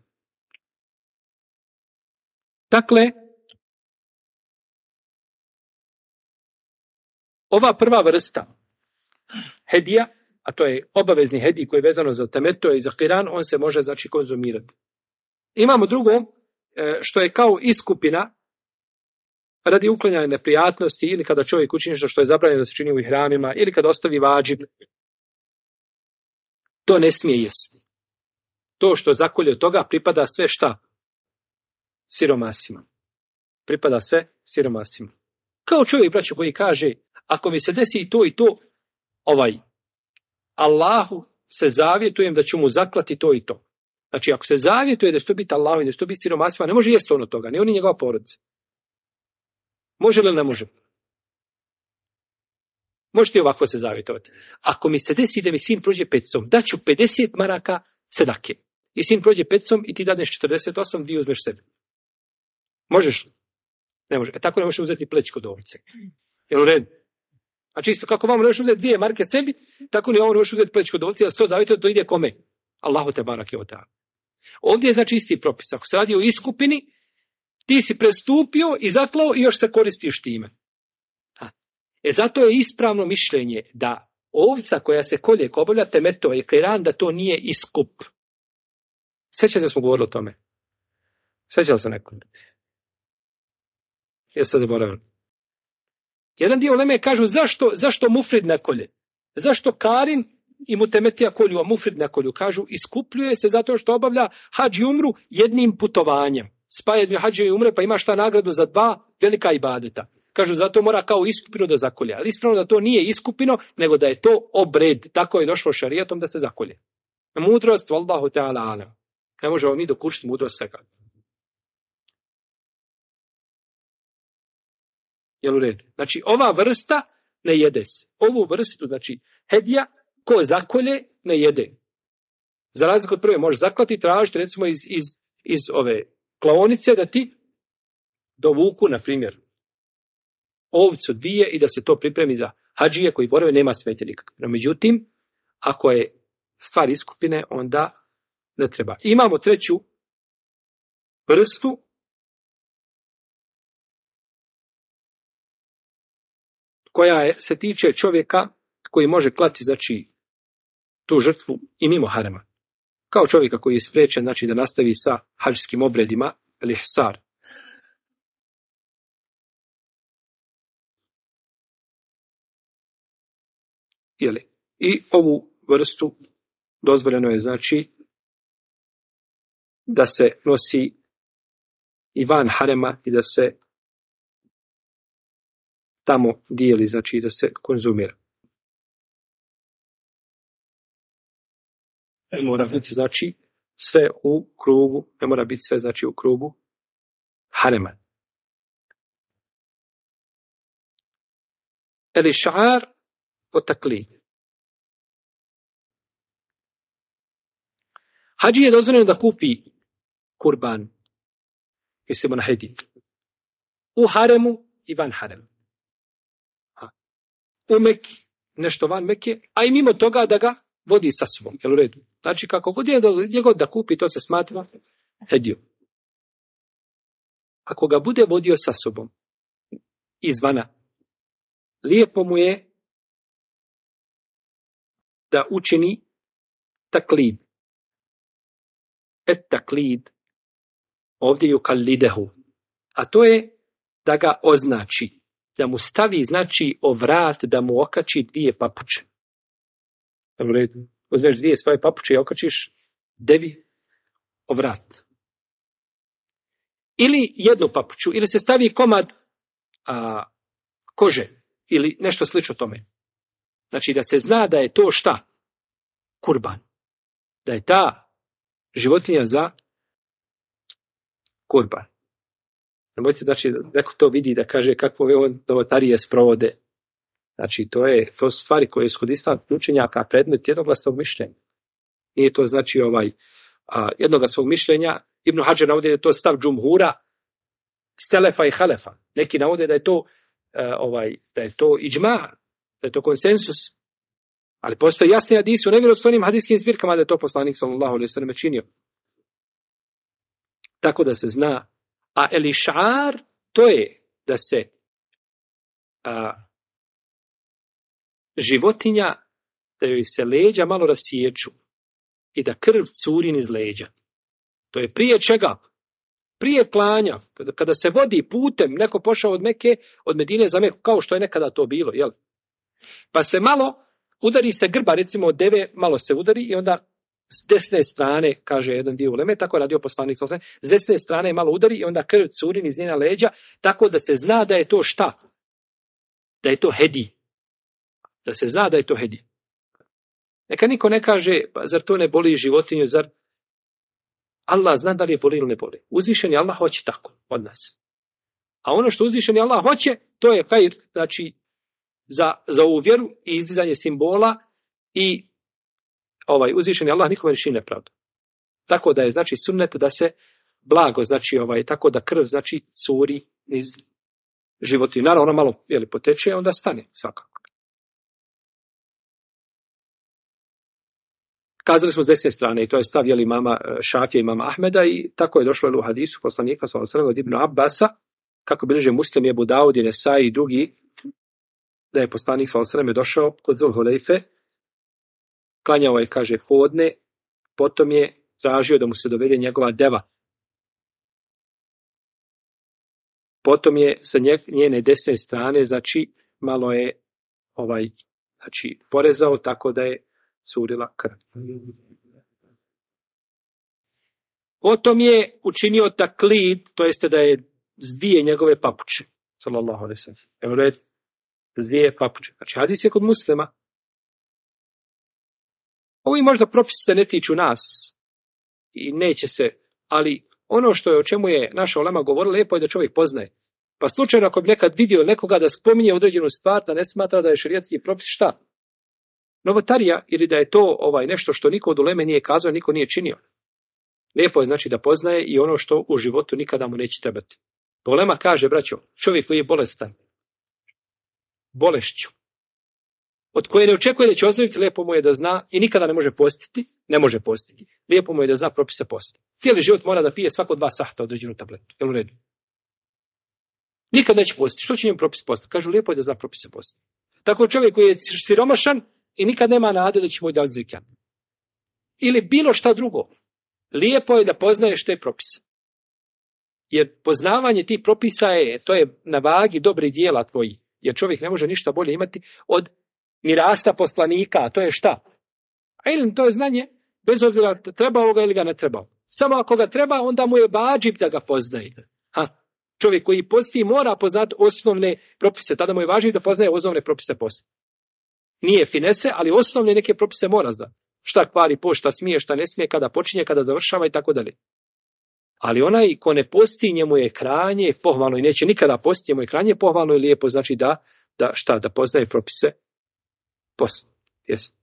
Dakle, ova prva vrsta hedija, a to je obavezni hedij koji je vezano za temeto i za kiran, on se može znači konzumirati. Imamo drugo, što je kao iskupina, radi uklanjanja neprijatnosti ili kada čovjek učini nešto što je zabranjeno da se čini u ihramima ili kada ostavi vadžib, to ne smije jesti. To što zakolje od toga pripada sve šta? Siromasima. Pripada sve siromasima. Kao čovjek, braćo, koji kaže, ako mi se desi to i to, Allahu se zavjetujem da ću mu zaklati to i to. Znači, ako se zavjetuje da će to biti Allahu i da će to biti siromasima, ne može jesti on od toga, ne on i njegova porodica. Može li ne može? Možete ovako se zavjetovati. Ako mi se desi da mi sin prođe pecom, daću 50 maraka sedake. I sin prođe pecom i ti dadneš 48, vi uzmeš sebi. Možeš li? Ne može. Tako ne možeš uzeti plećko do ovce. Jel u redu? A čisto kako vam ne možeš uzeti 2 marke sebi, tako ni ovo ne možeš uzeti plećko do ovce, da se to zavjetuje, to ide kome? Allahu te barake od ta'ala. Ovdje je znači isti propis. Ako se radi o iskupini, ti si prestupio i zaklao i još se koristiš time. Zato je ispravno mišljenje da ovca koja se kolje, ko obavlja temetova i kajran, da to nije iskup. Sjećate da smo govorili o tome? Sjećali se neko? Jeste zaboravili? Jedan dio uleme kažu zašto mufrid ne kolje? Zašto karin i mutemetija kolju, a mufrid ne kolju? Kažu iskupljuje se zato što obavlja hadž i umru jednim putovanjem. Spaja dvije hadže i umre pa ima šta nagradu za 2 velika ibadeta. Kažu zato mora kao iskupino da zakolje. Ali ispravno da to nije iskupino, nego da je to obred. Tako je došlo šarijatom da se zakolje. Mudrost, vallahu ta'ala alam. Ne možemo mi dokučiti mudrost svega. Jel u redu? Znači, ova vrsta ne jede se. Ovu vrstu, znači, hedija, ko zakolje, ne jede. Za razliku od prve, možeš zaklati, tražiti, recimo, iz ove klaonice da ti dovuku, na primjer, ovcu 2 i da se to pripremi za hadžije koji borave, nema smetje nikakve. Međutim, ako je stvar iskupine, onda ne treba. Imamo treću vrstu koja se tiče čovjeka koji može klati, znači, tu žrtvu i mimo harema. Kao čovjeka koji je spriječen, znači, da nastavi sa hadžskim obredima, ili ihsar. I ovu vrstu dozvoljeno je, znači, da se nosi i van harema i da se tamo dijeli, znači da se konzumira. Mora biti, znači, sve u krugu, ne mora biti sve, znači, u krugu harema. Eli ša'ar o taklid. Hadži je dozvoljeno da kupi kurban, mislimo na hediju, u haremu i van haremu. U Meki, nešto van Meke, a i mimo toga da ga vodi sa sobom. Jel u redu? Znači, kako god je njegov da kupi, to se smatra hediju. Ako ga bude vodio sa sobom izvana, lijepo mu je da učini taklid. Taklid. Ovdje je kalidehu. A to je da ga označi. Da mu stavi, znači, o vrat, da mu okači 2 papuče. U redu. Uzmeš 2 svoje papuče i okačiš devi o vrat. Ili jednu papuču, ili se stavi komad kože, ili nešto slično tome. Znači, da se zna da je to šta? Kurban. Da je ta životinja za kurban. Nemojte, znači, neko to vidi da kaže kakve on novotarije sprovode. Znači, to su stvari koje su kod islamskih učenjaka predmet jednoglasnog mišljenja. Nije to, znači, jednoglasnog mišljenja. Ibn Hadžar navodi da je to stav džumhura, selefa i halefa. Neki navode da je to da je to iđma, da je to konsensus. Ali postoje jasni hadisi u nevjerostojnim hadijskim zbirkama da je to poslanik sallallahu alejhi ve sellem činio. Tako da se zna. A elišar, to je da se životinja, da joj se leđa malo rasiječu i da krv curi iz leđa. To je prije čega? prije klanja, kada se vodi putem, neko pošao od Mekke, od Medine za Meku, kao što je nekada to bilo, jel? Pa se malo, udari se grba, recimo od deve, malo se udari i onda s desne strane, kaže jedan dio uleme, tako je radio poslanik, s desne strane malo udari i onda krv curi iz njena leđa, tako da se zna da je to šta? Da je to hedi. Da se zna da je to hedi. Neka niko ne kaže, pa zar to ne boli životinju, zar Allah zna da li je boli ili ne boli. Uzvišeni Allah hoće tako od nas. A ono što uzvišeni Allah hoće, to je hajr, znači za ovu vjeru i izdizanje simbola i uzvišeni Allah nikome ne čini nepravdu. Tako da je znači sunnet da se blago, znači tako da krv znači curi iz životinje. Naravno ona malo poteče, onda stane svakako. Kazali smo s desne strane i to je stav mama Šafija i mama Ahmeda i tako je došlo u hadisu poslanika sallallahu od Ibn Abbasa, kako bilježe Muslim, Ebu Daud, Nesai i drugi, da je poslanik sallallahu došao kod Zul Hulejfe, klanjao je, kaže, podne, potom je tražio da mu se dovede njegova deva. Potom je sa njene desne strane, znači, malo je porezao tako da je curila krv. Potom je učinio taklid, to jeste da je zdvije njegove papuče. Sallallahu alejhi ve sellem. Evo red, zdvije papuče. Znači, hadis je kod Muslima. Ovi možda propisi se ne tiču nas i neće se, ali ono o čemu je naša ulema govorila, lijepo je da čovjek poznaje. Pa slučajno ako bi nekad vidio nekoga da spominje određenu stvar, da ne smatra da je šerijatski propis šta? Novotarija, ili da je to nešto što niko od uleme nije kazao, niko nije činio. Lijepo je znači da poznaje i ono što u životu nikada mu neće trebati. Ulema kaže, braćo, čovjek koji je bolestan, bolešću, od koje ne očekuje da će ozdraviti, lijepo mu je da zna i nikada ne može postiti. Lijepo mu je da zna propise posta. Cijeli život mora da pije svako 2 sahta određenu tabletu. Jel u redu? Nikad neće postiti. Što će njemu propis posta? Kažu, lijepo je da zna propise posta. Tako čovjek koji je siromašan i nikad nema nade da će mu dati zikjan. Ili bilo šta drugo. Lijepo je da poznaješ te propise. Jer poznavanje tih propisa to je na vagi dobrih dijela tvoji. Jer čovjek ne može ništa bolje imati od mirasa poslanika, a to je šta? A ilm, to je znanje, bez obzira trebao ga ili ga ne trebao. Samo ako ga treba, onda mu je vađib da ga poznaje. Čovjek koji posti mora poznati osnovne propise, tada mu je važno da poznaje osnovne propise posta. Nije finese, ali osnovne neke propise mora znati. Šta kvari post, šta smije, šta ne smije, kada počinje, kada završava i tako dalje. Ali onaj ko ne posti, njemu je krajnje pohvalno i neće nikada postiti, njemu je krajnje pohvalno i lijepo, znači da poznaje propise post. Yes.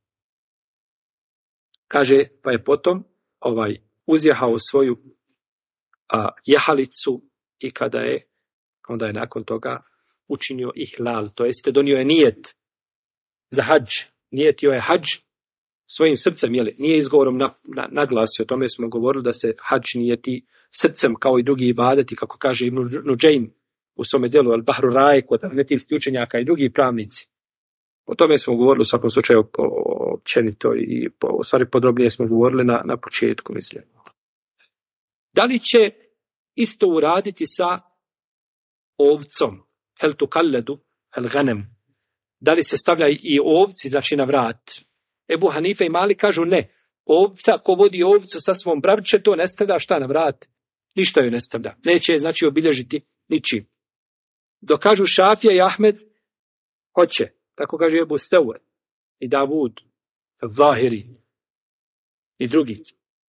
Kaže, pa je potom uzjahao svoju jahalicu i onda je nakon toga učinio ihlal, to jeste donio je nijet za hadž. Nijetio je hadž svojim srcem, nije izgovorom naglasio, o tome smo govorili da se hadž nijeti srcem kao i drugi ibadeti, kako kaže Ibn Nuđejm u svome delu Al-Bahru Raj, kod netilskih učenjaka i drugi pravnici. O tome smo govorili u svakom slučaju općenito i u stvari podrobnije smo govorili na početku, mislim. Da li će isto uraditi sa ovcom? Hel tu kalledu, hel ganem. Da li se stavlja i ovci, znači na vrat? Ebu Hanife i Malik kažu ne. Ovca, ko vodi ovcu sa svom braviće, to ne stavlja šta na vrat? Ništa joj ne stavlja. Neće je znači obilježiti ničim. Dok kažu Šafija i Ahmed, hoće. Tako kaže Ebu Sewe i Davud, Zahiri i drugi.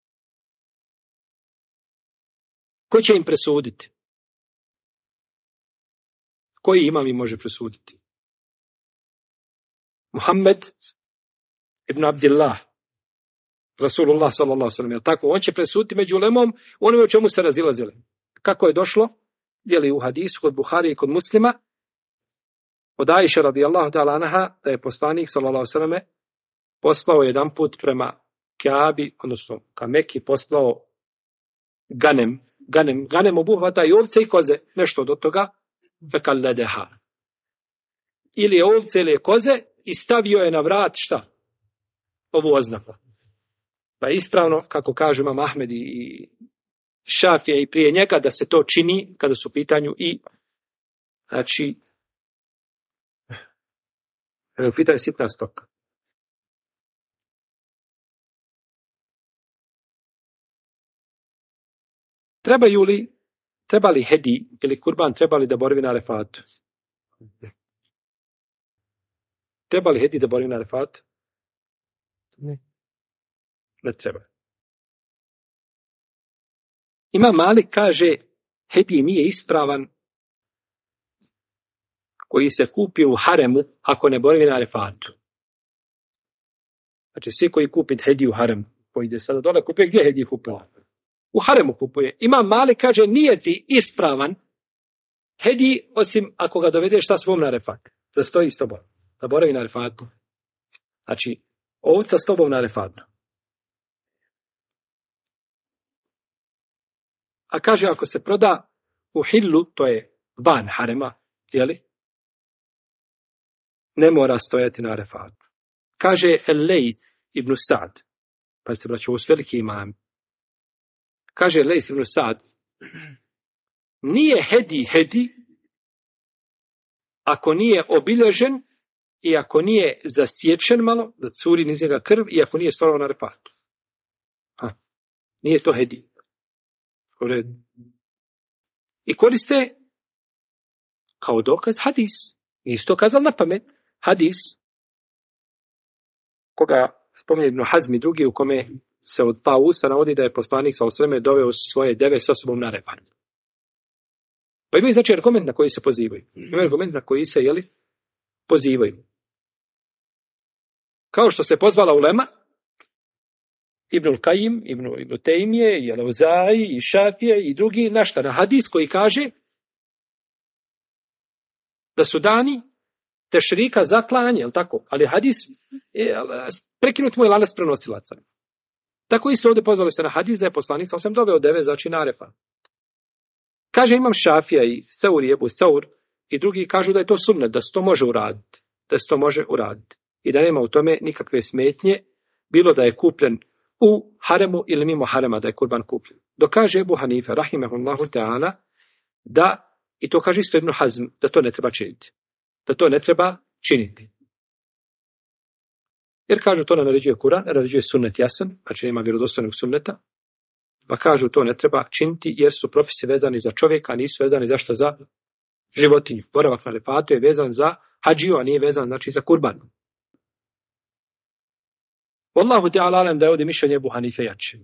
Ko će im presuditi? Koji imam im može presuditi? Muhammed ibn Abdillah, Rasulullah sallallahu sallam, tako? On će presuditi među ulemom onome o čemu se razilazili. Kako je došlo? U hadisu kod Buhari i kod Muslima, od Ajše radijallahu ta'ala anha, da je poslanik sallallahu sallam poslao jedan put prema Kaabi, odnosno ka Meki, poslao ganem obuhvata i ovce i koze, nešto do toga, fekalledeha. Ili je ovce ili je koze i stavio je na vrat šta? Ovu oznaku. Pa ispravno, kako kažu imam Ahmed i Šafija i prije njega da se to čini kada su u pitanju i znači pitanje sitna stoka. Treba li hedi ili kurban trebali da boravi na Arefatu? Treba li hedi da boravi na Arefatu? Ne treba. Imam Malik kaže hedi nije ispravan koji se kupi u haremu ako ne boravi na Arefatu. Znači svi koji kupi hedi u haremu, koji ide sada dole, kupuje gdje hedi kupuje? U haremu kupuje. Imam Malik kaže nije ti ispravan hedi osim ako ga dovedeš sa svom na Arefat. Da stoji s tobom. Da boravi na Arefatu. Znači ovca s tobom na Arefatu. A kaže ako se proda u hillu, to je van harema, jeli? Ne mora stojati na Arefatu. Kaže El-Lejt ibn Sa'd. Pa ste braćo, ovo su veliki imam. Kaže El-Lejt ibn Sa'd. Nije hedi ako nije obilježen i ako nije zasječen malo, da curi niz njega krv i ako nije stojao na Arefatu. Nije to hedi. I koriste kao dokaz hadis. Nisu to kazali na pamet. Hadis, koga spominje Ibn Hazm i drugi, u kome se od Tausa navodi da je poslanik sa osreme doveo svoje deve sa sobom na Arefat. Pa imaju znači argument na koji se pozivaju. Imaju argument na koji se, pozivaju. Kao što se pozvala ulema, Ibnul Kajim, Ibn Tejmije, i Al-Auza'i, i Šafije, i drugi, na hadis koji kaže da su dani tešrika za klanje, jel tako? Ali hadis, prekinut mu je lanac prenosilaca. Tako isto ovdje pozvali se na hadis da je poslanik sam doveo deve za Arefa. Kaže imam Šafija i Seur i Ebu Seur i drugi kažu da je to sunnet, da se to može uraditi. Da se to može uraditi. I da nema u tome nikakve smetnje, bilo da je kupljen u haremu ili mimo harema da je kurban kupljen. Dok kaže Ebu Hanife, rahimehullahu ta'ala, da, i to kaže isto Ibn Hazm, da to ne treba činiti. Da to ne treba činiti. Jer kažu to ne naređuje Kur'an, ne naređuje sunnet jasan, znači nema vjerodostojnog sunneta, pa kažu to ne treba činiti jer su propisi vezani za čovjeka, a nisu vezani zašto za životinju. Boravak na Arefatu je vezan za hadžiju, a nije vezan znači za kurban. Wallahu ta'ala alem da je ovdje mišljenje Ebu Hanife jače.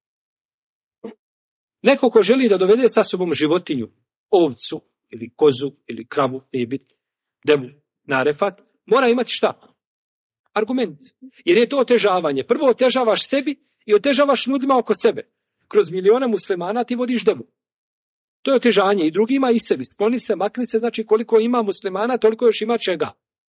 Neko ko želi da dovede sa sobom životinju, ovcu ili kozu ili kravu, nije bit, devu na Arefat, mora imati šta? Argument. Jer je to otežavanje. Prvo otežavaš sebi i otežavaš ljudima oko sebe. Kroz milijone muslimana ti vodiš devu. To je otežanje i drugima i sebi. Skloni se, makni se, znači koliko ima muslimana, toliko još ima čega.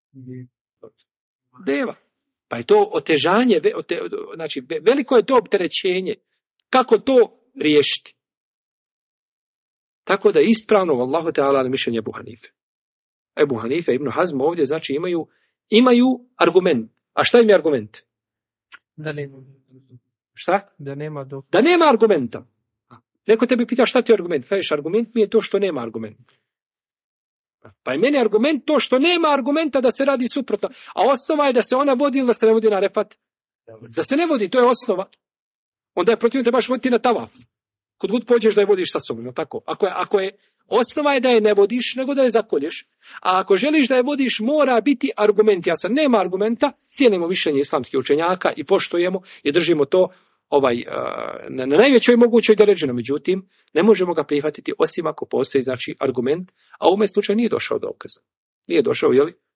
Deva. Pa je to otežanje, znači veliko je to opterećenje. Kako to riješiti? Tako da je ispravno, Allahu Teala, mišljenje Ebu Hanife. Ebu Hanife i Ibn Hazm ovdje znači imaju argument. A šta im je argument?
Da nema.
Šta?
Da
nema argumenta. Neko tebi pita šta ti je argument? Kažeš, argument mi je to što nema argumenta. Pa je meni argument to što nema argumenta da se radi suprotno. A osnova je da se ona vodi ili da se ne vodi na Arefat. Da se ne vodi, to je osnova. Onda je protiv trebaš voditi na tavaf. Kod god pođeš da je vodiš sa sobom, tako. Ako je osnova je da je ne vodiš, nego da je zakolješ. A ako želiš da je vodiš, mora biti argument. Ja sam nema argumenta, cijenimo mišljenje islamskih učenjaka i poštujemo i držimo to na najvećoj mogućoj deređi. Međutim, ne možemo ga prihvatiti osim ako postoji znači argument, a u ovom slučaju nije došao dokaz. Nije došao,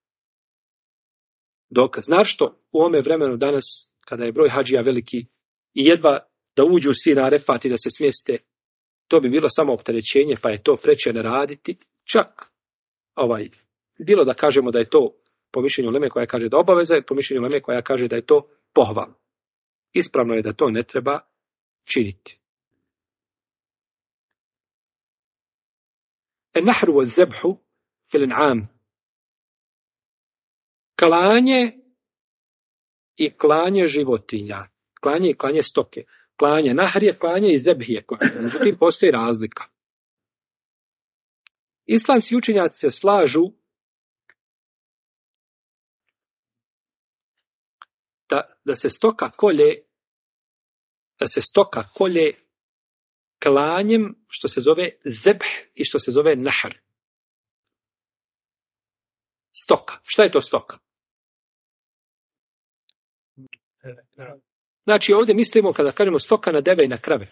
dokaz. Znaš što u ovome vremenu danas, kada je broj hadžija veliki i jedva da uđu svi na Arefat i da se smjeste, to bi bilo samo opterećenje, pa je to preče ne raditi. Čak bilo da kažemo da je to po mišljenju uleme koja kaže da je obaveza, po mišljenju uleme koja kaže da je to pohvala. Ispravno je da to ne treba činiti. Nahru wa zebhu fil an'am. Klanje i klanje životinja. Klanje i klanje stoke. klanje. Nahr je klanje i zebh je klanje. Međutim, postoji razlika. Islamski učenjaci se slažu da se stoka kolje klanjem što se zove zebh i što se zove nahr. Stoka. Šta je to stoka? Znači ovdje mislimo kada kažemo stoka na deve i na krave.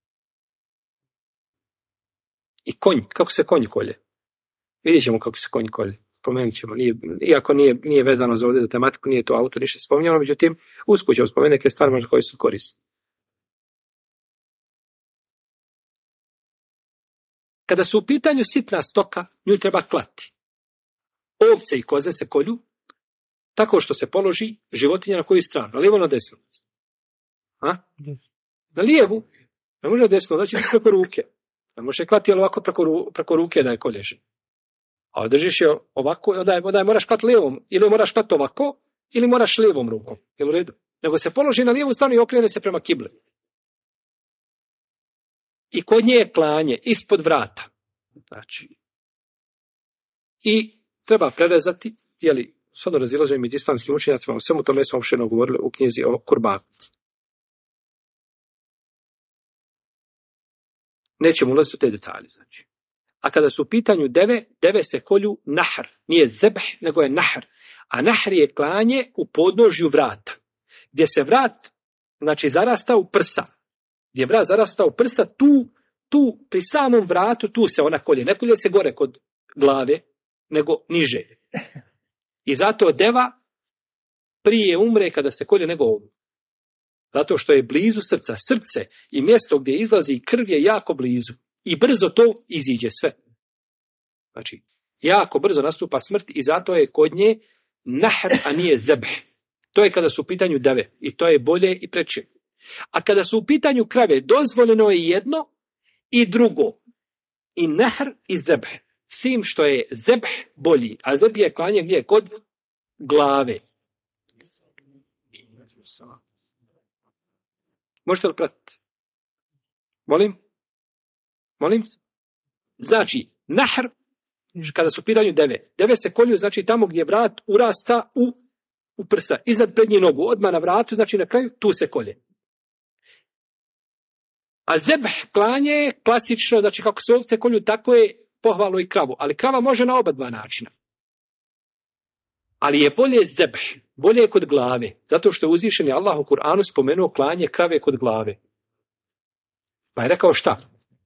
I konj. Kako se konj kolje? Vidjet ćemo kako se konj kolje. Spomenut ćemo. Iako nije vezano za ovdje za tematiku, nije to autor ništa spominjalo, međutim, usput ćemo spomenuti neke stvari možda koje su korisne. Kada su u pitanju sitna stoka, nju treba klati. Ovce i koze se kolju tako što se položi životinja na koju stranu, na lijevo na desnu. Na lijevu. Ne može na desnu, znači preko ruke. Ne može klati ovako preko ruke da je kolješ. A držiš je ovako, onda je moraš klati lijevom, ili moraš klati ovako, ili moraš lijevom rukom. Jel u redu? Nego se položi na lijevu stranu i okrene se prema kibli. I kod nje je klanje ispod vrata. Znači. I treba prerezati, jeli, sada razilaženje među islamskim učenjacima, o svemu tome smo opširno govorili u knjizi o kurbanu. Nećemo ulaziti u te detalje, znači. A kada su u pitanju deve se kolju nahr. Nije zebh, nego je nahr. A nahr je klanje u podnožju vrata. Gdje se vrat, znači, zarasta u prsa. Gdje vrat zarasta u prsa, tu pri samom vratu, tu se ona kolje. Ne kolje se gore kod glave, nego niže. I zato deva prije umre kada se kolje nego ovo. Zato što je blizu srca. Srce i mjesto gdje izlazi krv je jako blizu. I brzo to iziđe sve. Znači, jako brzo nastupa smrt i zato je kod nje nahr, a nije zebh. To je kada su u pitanju deve. I to je bolje i preče. A kada su u pitanju krave, dozvoljeno je jedno i drugo. I nahr i zebh. Sim što je zebh bolji. A zebh je klanje gdje je kod glave. Možete li pratiti? Molim? Znači, nahr, kada su u pitanju deve se kolju, znači tamo gdje vrat urasta u prsa, iznad prednje nogu, odmah na vratu, znači na kraju, tu se kolje. A zebh klanje je klasično, znači kako se ovce kolju, tako je pohvalno i kravu. Ali krava može na oba dva načina. Ali je bolje zebh, bolje je kod glave, zato što je uzvišeni Allah u Kur'anu spomenuo klanje krave kod glave. Pa je rekao šta?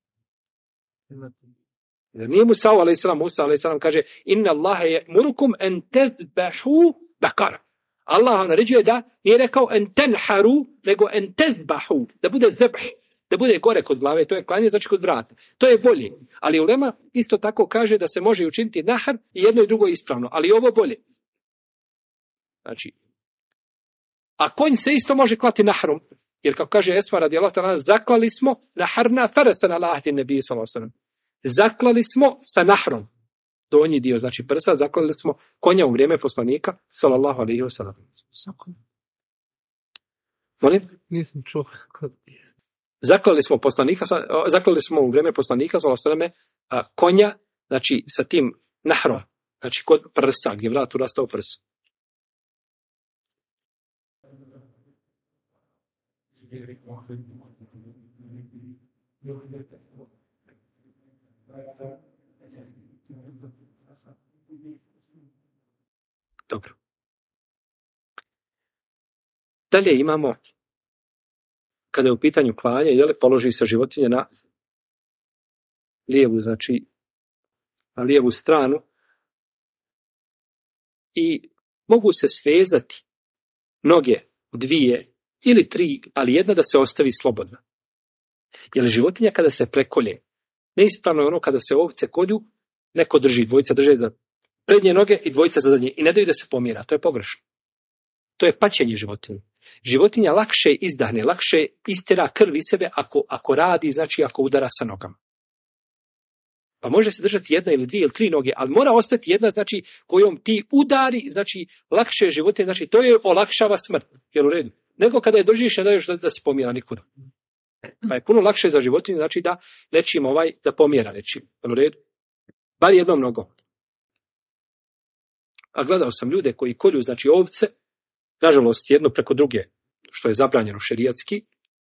Nije Musa a.s. kaže inna Allahe je murukum en tezbahu bakara. Allah vam naređuje da nije rekao en tenharu, nego en tezbahu, da bude zebh, da bude gore kod glave, to je klanje, znači kod vrata. To je bolje. Ali ulema isto tako kaže da se može učiniti nahr i jedno i drugo je ispravno, ali ovo bolje. Znači, a konj se isto može klati nahrom, jer kako kaže Esma radijallahu ta'ala, zaklali smo naharna farasan ala ahdi nebije sallallahu alejhi ve sellem. Zaklali smo sa nahrom. Donji dio, znači prsa, zaklali smo konja u vrijeme poslanika sallallahu alejhi ve sellem. Molim?
Nisam čuo.
Zaklali smo u vrijeme poslanika sallallahu alejhi ve sellem konja, znači sa tim nahrom, znači kod prsa, gdje vrat urasta u prsu. Dobro. Dalje imamo, kada je u pitanju klanja, položi se životinja na lijevu, znači na lijevu stranu i mogu se svezati noge u 2 ili 3, ali jedna da se ostavi slobodna. Jer životinja kada se prekolje, neispravno je ono kada se ovce kolju, neko drži, dvojica drže za prednje noge i dvojica za zadnje i ne daju da se pomjera. To je pogrešno. To je paćenje životinje. Životinja lakše izdahne, lakše istera krv iz sebe ako radi, znači ako udara sa nogama. Pa može se držati 1 ili 2 ili 3 noge, ali mora ostati jedna, znači kojom ti udari, znači lakše životinje, znači to je olakšava smrt. Jel u redu? Nego kada je držiš, ne daješ da se pomjera nikuda. Pa je puno lakše za životinju, znači da nečim da pomjera nečim. U redu? Bar jednom nogom. A gledao sam ljude koji kolju, znači ovce, nažalost jedno preko druge, što je zabranjeno šerijatski,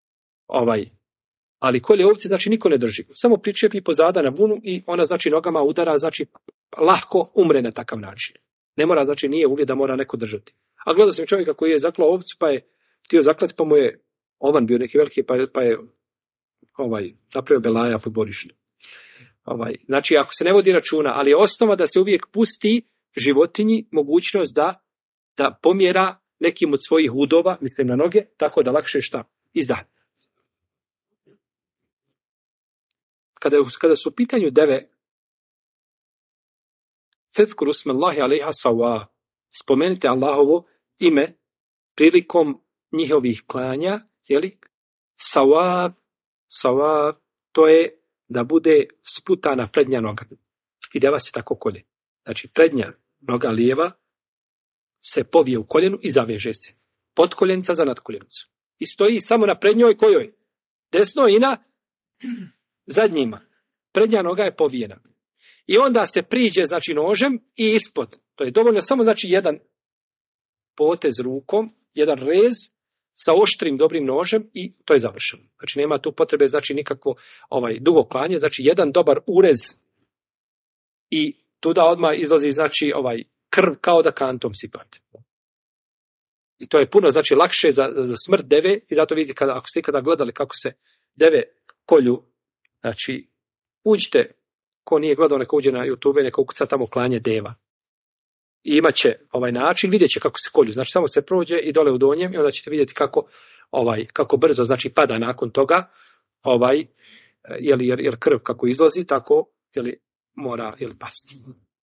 ali kolje ovce, znači niko ne drži. Samo pričepi pozada na vunu i ona, znači, nogama udara, znači, lahko umre na takav način. Ne mora, znači, nije uvijek da mora neko držati. A gledao sam čovjeka koji je zaklao ovcu, pa je htio zaklati, pa mu je ovan bio neki veliki, pa je napravio belaja po dvorištu. Znači, ako se ne vodi računa, ali je osnova da se uvijek pusti životinji mogućnost da pomjera nekim od svojih udova, mislim na noge, tako da lakše šta izda. Kada su u pitanju deve, fezkuru smellahi alejha sawa, spomenite Allahovo ime prilikom njihovih klanja, jeli? Sawa, to je da bude sputana prednja noga. I deva se tako kolje. Znači, prednja noga lijeva se povije u koljenu i zaveže se. Potkoljenica za nadkoljenicu. I stoji samo na prednjoj kojoj? Desnoj i na zadnjima. Prednja noga je povijena. I onda se priđe, znači, nožem i ispod. To je dovoljno samo, znači, jedan potez rukom, jedan rez sa oštrim dobrim nožem i to je završeno. Znači, nema tu potrebe, znači, nikakvo dugo klanje, znači, jedan dobar urez i tuda odmah izlazi, znači, krv kao da kantom sipate. I to je puno, znači, lakše za smrt deve i zato vidite, ako ste ikada gledali kako se deve kolju, znači, uđite, ko nije gledao, neka uđe na YouTube, neka ukuca tamo klanje deva. I imat će način, vidjet će kako se kolju. Znači, samo se prođe i dole u donjem i onda ćete vidjeti kako brzo, znači, pada nakon toga, jer krv kako izlazi, tako, mora, pasti.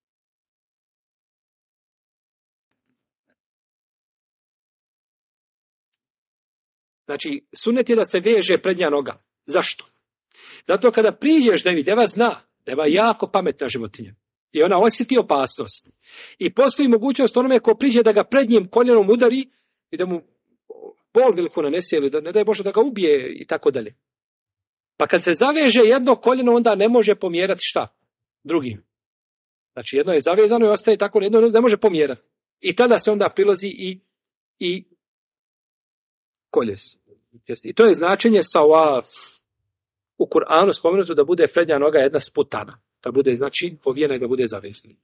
Znači, sunnet je da se veže prednja noga. Zašto? Zato kada priđeš devi, deva zna, deva je jako pametna životinja. I ona osjeti opasnost. I postoji mogućnost onome ko priđe da ga prednjim koljenom udari i da mu bol veliko nanese ili da ne daj Bože da ga ubije i tako dalje. Pa kad se zaveže jedno koljeno, onda ne može pomjerati šta? Drugim. Znači, jedno je zavezano i ostaje tako, jedno ne može pomjerati. I tada se onda prilazi i kolje se. I to je značenje sawaf. U Kur'anu spomenuto da bude prednja noga jedna sputana. Da bude, znači, povijena i da bude zavezana.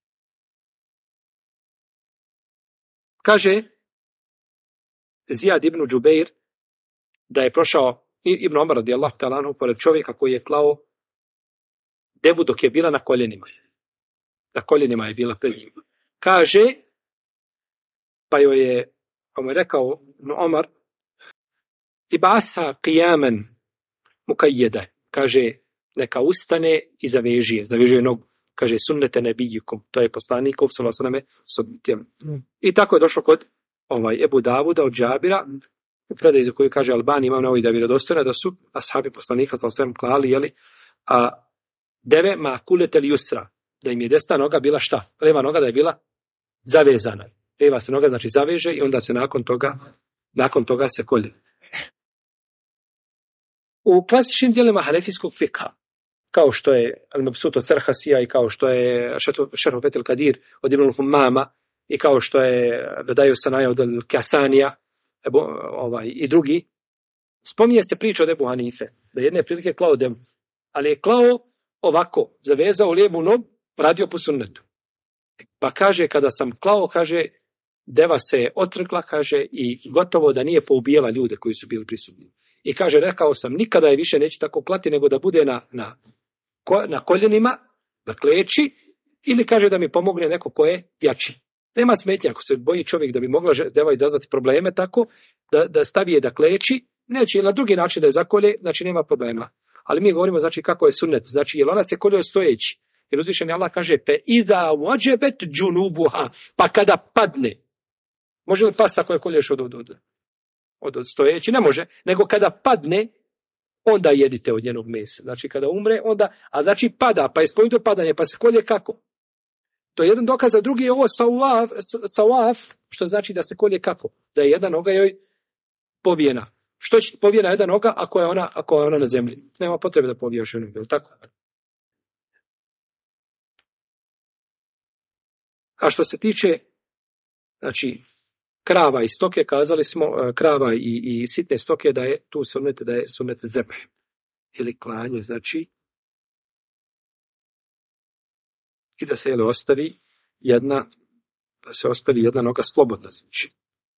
Kaže Zijad ibn Džubeir da je prošao Ibn Omar radijallahu ta'ala anhu pored čovjeka koji je klao devu dok je bila na koljenima. Na koljenima je bila pred njim. Kaže, pa mu je rekao Omar, ibasa qiyaman mukajjeda, kaže, neka ustane i zaveže nogu. Kaže, sunnete nebijukom, to je poslanikov, sallallahu alejhi ve sellem. I tako je došlo kod Ebu Davuda od Džabira, u predaj za koju kaže Albani, imam na ovoj da je vjerodostojna, da su ashabi poslanika, sallallahu alejhi ve sellem, klali, a deve ma kuletel yusra, da im je desna noga bila šta? Leva noga da je bila zavezana. Leva se noga, znači, zaveže i onda se nakon toga se kolje. U klasičnim dijelima hanefijskog fikha, kao što je Al-Mabsut od Sarhasija i kao što je Šerh Betel Kadir od Ibn al-Humama i kao što je Vedaju Sanaja od Al-Kasanija i drugi, spominje se priča od Ebu Hanife, da jedne prilike klao devu, ali je klao ovako, zavezao lijevu nogu, radio po sunnetu. Pa kaže, kada sam klao, kaže, deva se otrgla, kaže, i gotovo da nije poubijala ljude koji su bili prisutni. I kaže, rekao sam, nikada je više neće tako klati, nego da bude na koljenima, da kleči, ili kaže da mi pomogne neko ko je jači. Nema smetnja, ako se boji čovjek da bi mogla deva izazvati probleme tako, da stavi je da kleči, neće, ili na drugi način da je zakolje, znači nema problema. Ali mi govorimo, znači, kako je sunnet, znači, jer ona se kolje stojeći. Jer uzvišeni Allah kaže, pe iza wajabet džunubuha, pa kada padne. Može li pasti ako je kolješ od stojeći? Ne može, nego kada padne, onda jedite od njenog mesa. Znači, kada umre, onda, a znači pada, pa je spomenuto padanje, pa se kolje kako? To je jedan dokaz, a drugi je ovo sawaf, što znači da se kolje kako? Da je jedna noga joj povijena. Što će povijena jedna noga ako je ona na zemlji? Nema potrebe da povijaš jednu, je li tako? A što se tiče, znači, krava i stoke, kazali smo, krava i sitne stoke, da je tu sunnet zebh ili klanje, znači, i da se ostavi jedna noga slobodna, znači.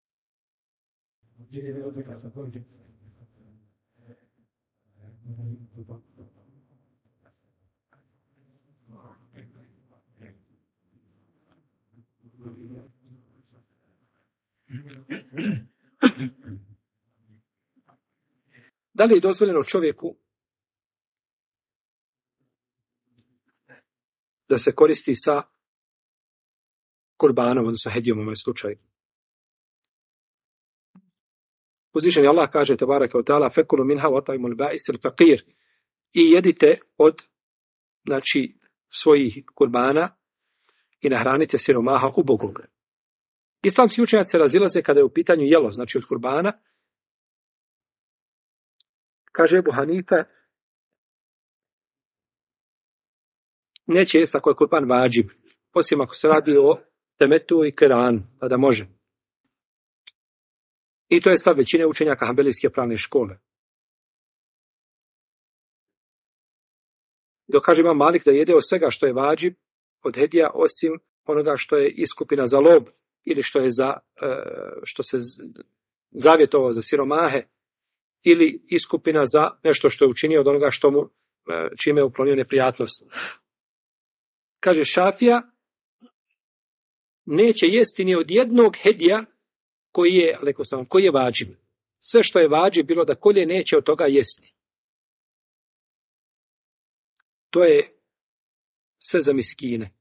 Da li je dozvoljeno čovjeku da se koristi sa kurbanom, odnosno hedijom u ovom slučaju? Uzvišeni Allah kaže tebareke ve taala fekulu minha wa at'imul ba'is al-faqir, i jedite od, znači, svojih kurbana i nahranite siromaha ubogoga. Islamski učenjaci se razilaze kada je u pitanju jelo, znači od kurbana. Kaže Ebu Hanife, neće jesti ako je kurban vađib, osim ako se radi o temetu i keran, tada može. I to je stav većine učenjaka hanbelijske pravne škole. Dok kaže Imam Malik da jede od svega što je vađib od hedija, osim onoga što je iskupina za lob ili što se zavjetovao za siromahe, ili iskupina za nešto što je učinio od onoga što mu čime je uklonio neprijatnost. Kaže Šafija, neće jesti ni od jednog hedija koji je vađib. Sve što je vađib, bilo da kolje, neće od toga jesti. To je sve za miskine.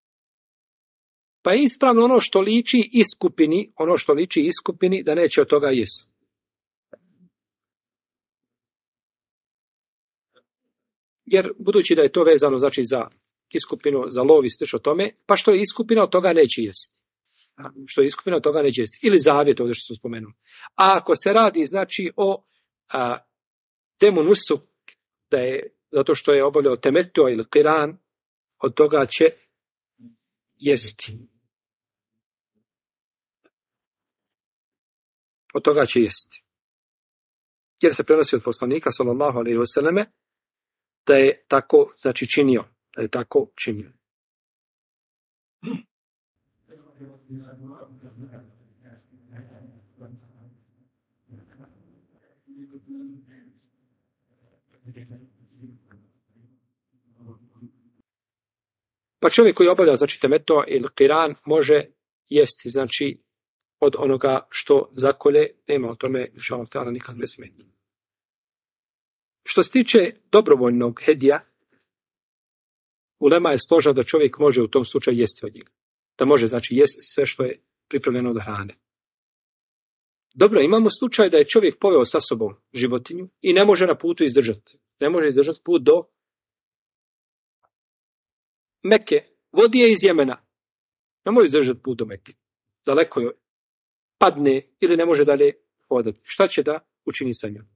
Pa je ispravno ono što liči iskupini, da neće od toga jesti. Jer budući da je to vezano, znači, za iskupinu, za lov i slično tome, pa što je iskupina, od toga neće jesti. Što je iskupina, od toga neće jesti. Ili zavjet, ovdje što sam spomenuo. A ako se radi, znači, o temu nusu, da je, zato što je obavljao temetu ili kiran, od toga će jesti. Od toga će jesti. Jer se prenosi od poslanika, sallallahu alejhi ve selleme, da je tako, znači, činio. Da je tako činio. Pa čovjek koji obavlja, znači, temeto ili kiran, može jesti, znači, od onoga što zakolje, nema o tome nikakve smetnje. Što se tiče dobrovoljnog hedija, ulema je složila da čovjek može u tom slučaju jesti od njega. Da može, znači, jesti sve što je pripremljeno od hrane. Dobro, imamo slučaj da je čovjek poveo sa sobom životinju i ne može na putu izdržati. Ne može izdržati put do Mekke. Vodi je iz Jemena. Ne može izdržati put do Mekke. Daleko je. Padne ili ne može dalje hodati. Šta će da učini sa njom?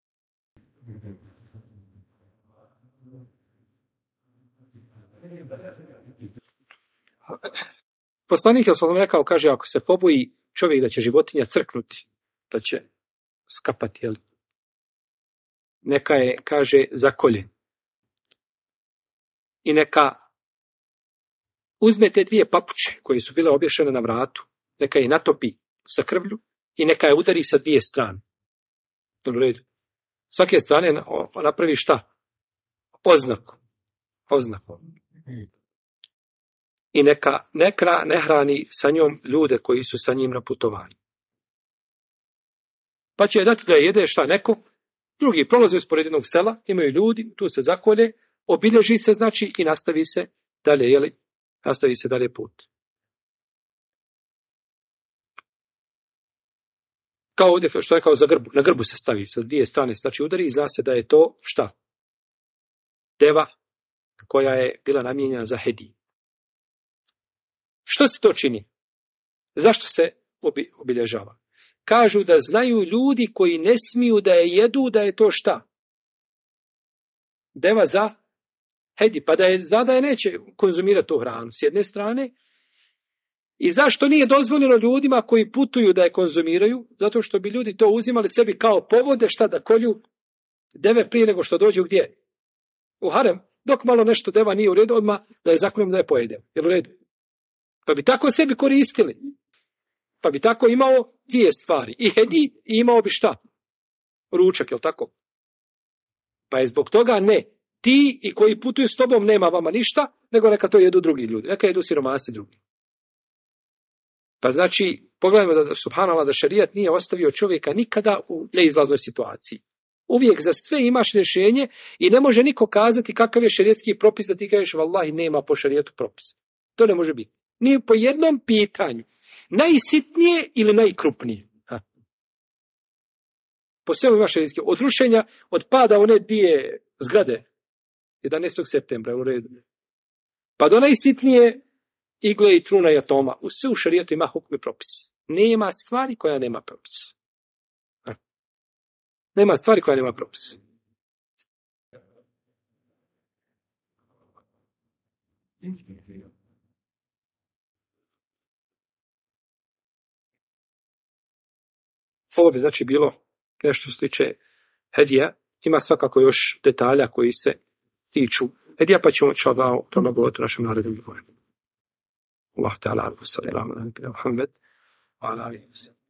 Poslanik je sam rekao, kaže, ako se poboji čovjek da će životinja crknuti, da će skapati, jel? Neka je, kaže, zakolje. I neka uzme te dvije papuče koje su bile obješene na vratu, neka je natopi sa krvlju i neka je udari sa dvije strane. U redu. Svake strane napravi šta? Oznaku. I neka ne hrani sa njom ljude koji su sa njim na putovanju. Pa će dati da jede šta neko, drugi prolaze uspored jednog sela, imaju ljudi, tu se zakolje, obilježi se, znači, i nastavi se dalje put. Kao ovdje, što je rekao za grbu, na grbu se stavi sa dvije strane, znači udari i zna se da je to šta? Deva koja je bila namijenjena za hediju. Što se to čini? Zašto se obilježava? kažu da znaju ljudi koji ne smiju da je jedu, da je to šta? Deva za hedi, pa da je zna da je neće konzumirati tu hranu s jedne strane. I zašto nije dozvoljeno ljudima koji putuju da je konzumiraju? Zato što bi ljudi to uzimali sebi kao povode, šta da kolju deve prije nego što dođu gdje? U harem. Dok malo nešto deva nije u redu, odmah da je zakonom da je pojede. Jel u redu? Pa bi tako sebi koristili. Pa bi tako imao dvije stvari. I hedi i imao bi šta? Ručak, jel tako? Pa je zbog toga ne. Ti i koji putuju s tobom nema vama ništa, nego neka to jedu drugi ljudi. Neka jedu siromasi drugi. Pa znači, pogledajmo da subhanallah da šerijat nije ostavio čovjeka nikada u neizlaznoj situaciji. Uvijek za sve imaš rješenje i ne može niko kazati kakav je šerijatski propis da ti kažeš vallahi nema po šerijatu propis. To ne može biti. Nije po jednom pitanju. Najsitnije ili najkrupnije. Po svemu ima šerijatski. Od rušenja, od pada one dvije zgrade 11. septembra u redu. Pa do najsitnije igle i truna i atoma. U sve u šerijatu ima hukmi propis. Nema stvari koja nema propis. Nema stvari koja nema propis. Ovo bi znači bilo nešto što se tiče hedija. Ima svakako još detalja koji se tiču hedija, pa ćemo o tome govoriti u našem narednom govoru. Allah ta'ala, sallallahu alaihi wa sallam, Muhammed, wa ala alihi wa sallam.